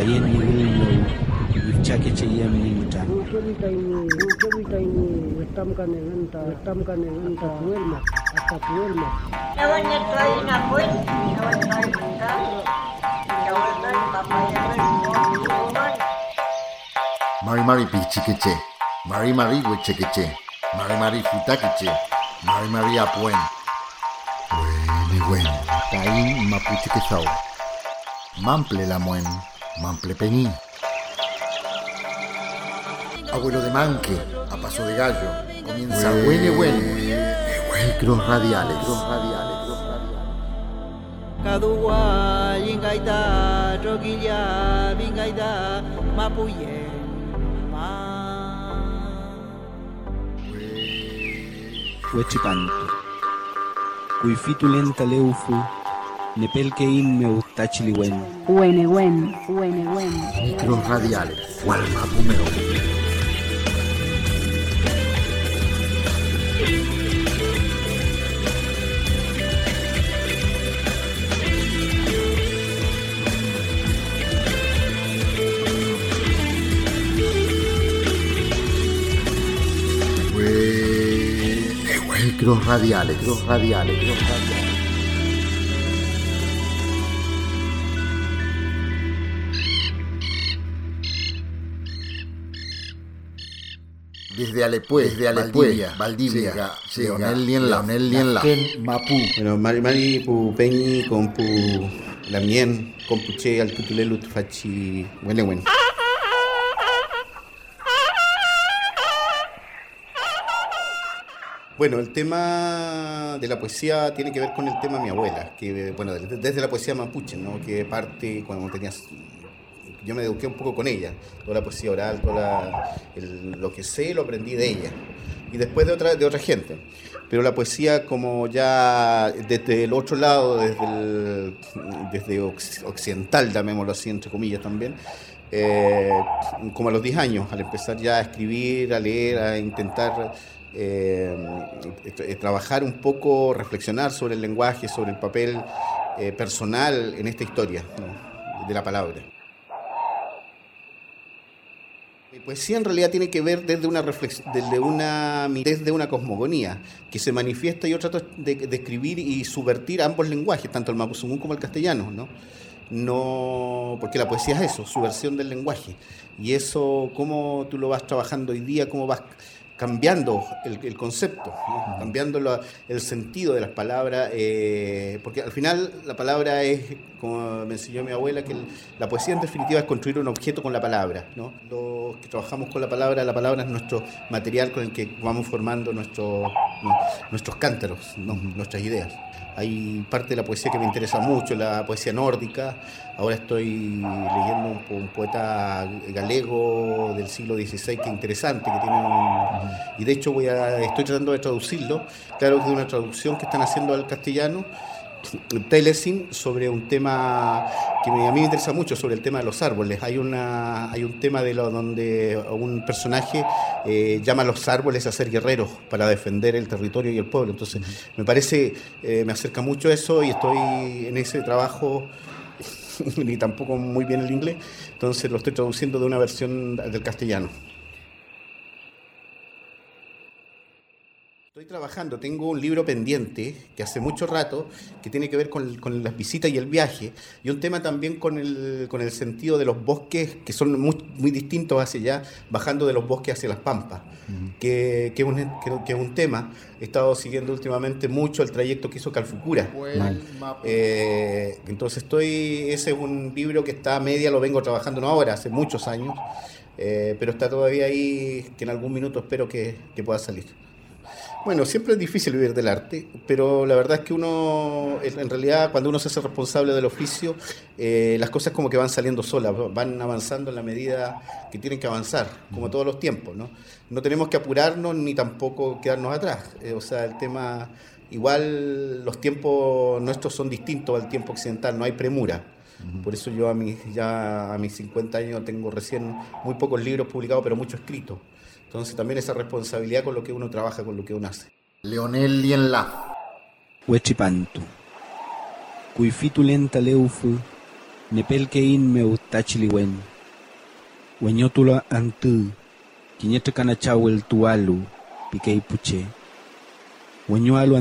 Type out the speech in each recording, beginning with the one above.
Tayen Yigullo, Yifchake Cheyem Nincha. Mari Mari Pichiqueche, Mari Mari Huechequeche, Mari Mari Futaqueche, Mari Mari Apuen. Buen, Taín Mapuche Quezao. Mample la muen, Mample Peñí. Abuelo de Manque, a paso de gallo, comienza Cross radiales. Kadua, Yingaita, Joguilla, Bingaita, Mapuye, Huechipanto. Cuifitulen taleufu, Nepelkein meutachiliwen. Huenewen. Cross radiales, Walmapumeo. Cross radiales. Desde Alepué, Valdivia, Leonel Lienla, Mapu. Bueno, Mari pu Peñi con pu Lamien, con puche al tutulelut fachi, bueno. Bueno, el tema de la poesía tiene que ver con el tema de mi abuela, que bueno, desde la poesía mapuche, ¿no? Que parte cuando yo me eduqué un poco con ella, toda la poesía oral, lo que sé lo aprendí de ella y después de otra gente. Pero la poesía como ya desde el otro lado, desde occidental, llamémoslo así, entre comillas también, como a los 10 años, al empezar ya a escribir, a leer, a intentar trabajar un poco, reflexionar sobre el lenguaje, sobre el papel personal en esta historia, ¿no? De la palabra. Mi poesía en realidad tiene que ver desde una cosmogonía que se manifiesta. Yo trato de escribir y subvertir ambos lenguajes, tanto el mapuzungún como el castellano, ¿no? Porque la poesía es eso, subversión del lenguaje. Y eso, cómo tú lo vas trabajando hoy día, cómo vas cambiando el concepto, ¿no? Cambiando el sentido de las palabras, porque al final la palabra es, como me enseñó mi abuela, que la poesía en definitiva es construir un objeto con la palabra, ¿no? Los que trabajamos con la palabra es nuestro material con el que vamos formando nuestros cántaros, ¿no? Nuestras ideas. Hay parte de la poesía que me interesa mucho, la poesía nórdica. Ahora estoy leyendo un poeta galego del siglo XVI que es interesante, que tiene y de hecho estoy tratando de traducirlo. Claro que es una traducción que están haciendo al castellano, Telesin, sobre un tema que a mí me interesa mucho, sobre el tema de los árboles. Hay un tema donde un personaje llama a los árboles a ser guerreros para defender el territorio y el pueblo. Entonces me parece, me acerca mucho eso y estoy en ese trabajo, ni tampoco muy bien el inglés, entonces lo estoy traduciendo de una versión del castellano. Estoy trabajando, tengo un libro pendiente que hace mucho rato que tiene que ver con las visitas y el viaje, y un tema también con el sentido de los bosques, que son muy distintos hacia allá, bajando de los bosques hacia las pampas, que es un tema. He estado siguiendo últimamente mucho el trayecto que hizo Calfucura. Entonces ese es un libro que está a media, lo vengo trabajando no ahora, hace muchos años, pero está todavía ahí, que en algún minuto espero que pueda salir. Bueno, siempre es difícil vivir del arte, pero la verdad es que uno, en realidad, cuando uno se hace responsable del oficio, las cosas como que van saliendo solas, van avanzando en la medida que tienen que avanzar, como todos los tiempos, ¿no? No tenemos que apurarnos ni tampoco quedarnos atrás. O sea, el tema, igual los tiempos nuestros son distintos al tiempo occidental, no hay premura. Por eso yo a mis 50 años tengo recién muy pocos libros publicados, pero mucho escrito. Entonces también esa responsabilidad con lo que uno trabaja, con lo que uno hace. Leonel Lienla. Huechipantu. Cuifitulen taleufu, nepel kein meu tachiliwen. Wenyotula antu, kinyete kana chawel tualu, pikei puche. Wenyualu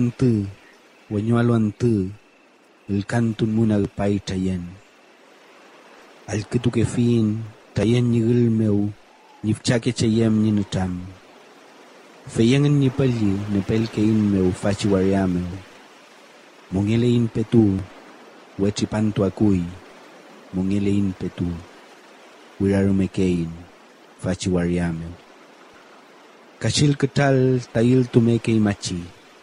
antu, el cantun muna pai tayen. Al kitu ke fin, tayen nyigil meu, nifchake chayem ninutam. Feyangan ni pali, nepel kein meu fachiwaria meu. Mongelein petu, wechipantu akui, mongelein petu, wirarumekein, fachiwaria meu. Kachil ketal tayil tumeke machi.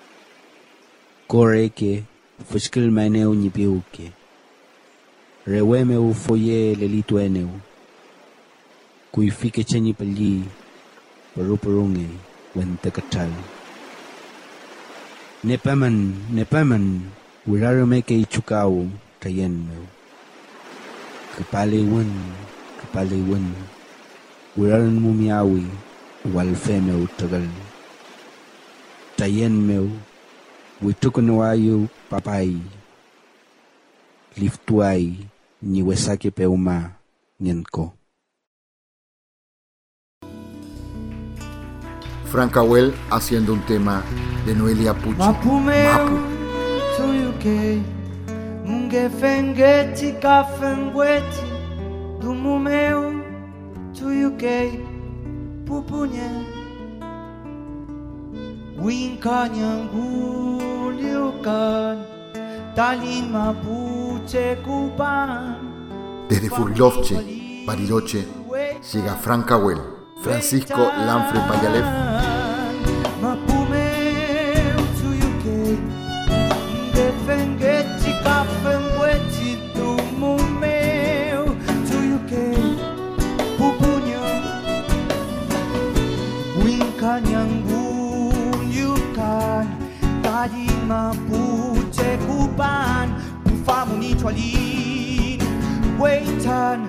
Koreke, fuskil maneu nipiuke. Rewemeu foye lelitu eneu. Kuifike chenyi pali, perunge, wente ketal. Nepaman, wirarumeke ichukau tayen meu. Kepale wen, wirarun mumiawi, walfe meu tagal. Tayen meu, witukunawayu papai, liftuai, niwesake peuma, nyenko. Frank Awell haciendo un tema de Noelia Pucci. Mapu meu, tuyuke, munge fengeti kafengweti, dumu meu, tuyuke, pupunye, winkanyanguliukan, talin mapuche kupan. Desde Furilovche, Bariloche, llega Frank Awell, Francisco Lanfre Payalev. Mapumeu tuyuke, defengeti kafengweti dumumeu tuyuke, pupunyo, winkanyangunyukan, tadi mapuche kupan, pufamunichualin, weitan.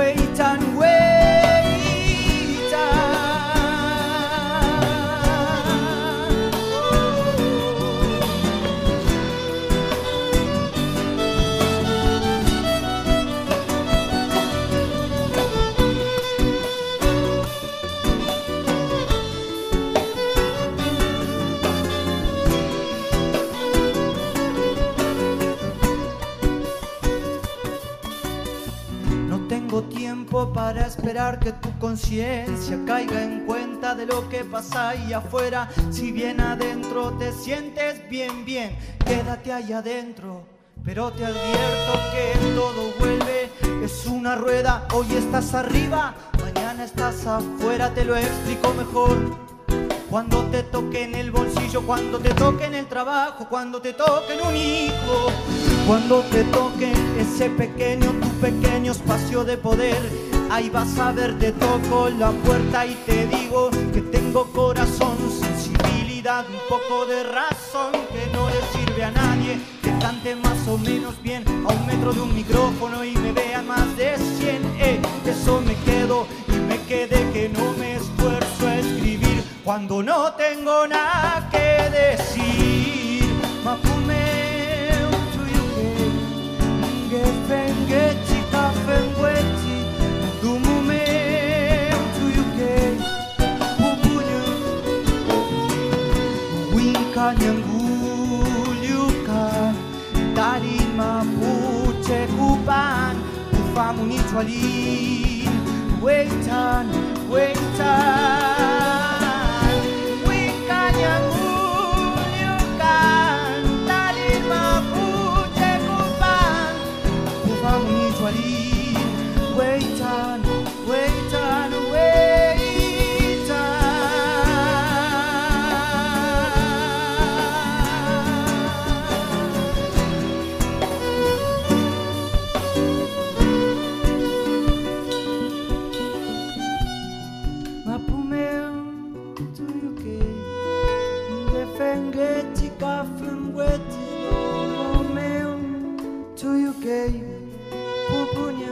Para esperar que tu conciencia caiga en cuenta de lo que pasa ahí afuera. Si bien adentro te sientes bien, quédate ahí adentro. Pero te advierto que todo vuelve, es una rueda. Hoy estás arriba, mañana estás afuera. Te lo explico mejor cuando te toque en el bolsillo, cuando te toque en el trabajo, cuando te toque en un hijo, cuando te toque ese pequeño, tu pequeño espacio de poder. Ahí vas a ver, te toco la puerta y te digo que tengo corazón, sensibilidad, un poco de razón que no le sirve a nadie. Que cante más o menos bien a 1 metro de un micrófono y me vean más de 100. Eso me quedo y me quedé que no me esfuerzo a escribir cuando no tengo nada que decir. Mapumeu tuyuke, ngefengeti kafengweti, dumumeu tuyuke, pupunyu, winkanyangulyukan, tarin mapuche kupan, ufamunichualin, weitan, winkanyangulyukan, tarin mapuche kupan, ufamunichualin, weitan. Mapumeu tuyuke, ngefengeti kafengweti, domomeu tuyuke, pupunya,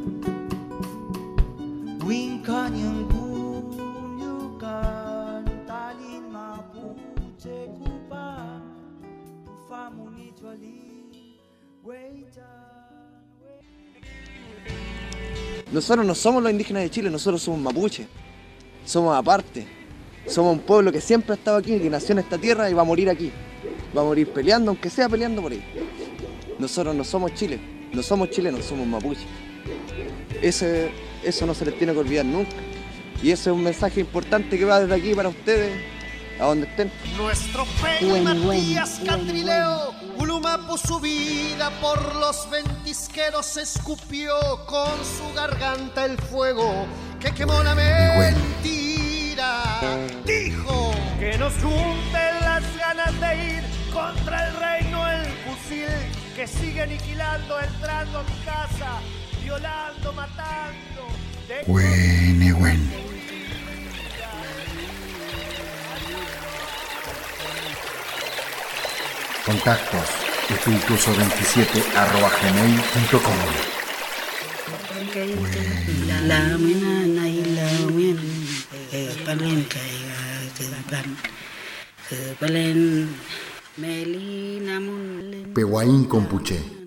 winkanyangunyukan, talin mapuche kupan, ufamunichualin, weitan. Nosotros no somos los indígenas de Chile, nosotros somos mapuches. Somos aparte. Somos un pueblo que siempre ha estado aquí, que nació en esta tierra y va a morir aquí. Va a morir peleando, aunque sea peleando por ahí. Nosotros no somos Chile, no somos chilenos, somos mapuches. Eso no se les tiene que olvidar nunca. Y ese es un mensaje importante que va desde aquí para ustedes, a donde estén. Nuestro Feli Matías Catrileo, Ulumapu su vida por los ventisqueros escupió con su garganta el fuego que quemó la mentira. Dijo que nos junten las ganas de ir contra el reino, el fusil que sigue aniquilando, entrando a mi casa, violando, matando. Buen. Contactos espirituoso27@gmail.com. La mena y la mien palenca y palen melina mun Pehuaín Compuche.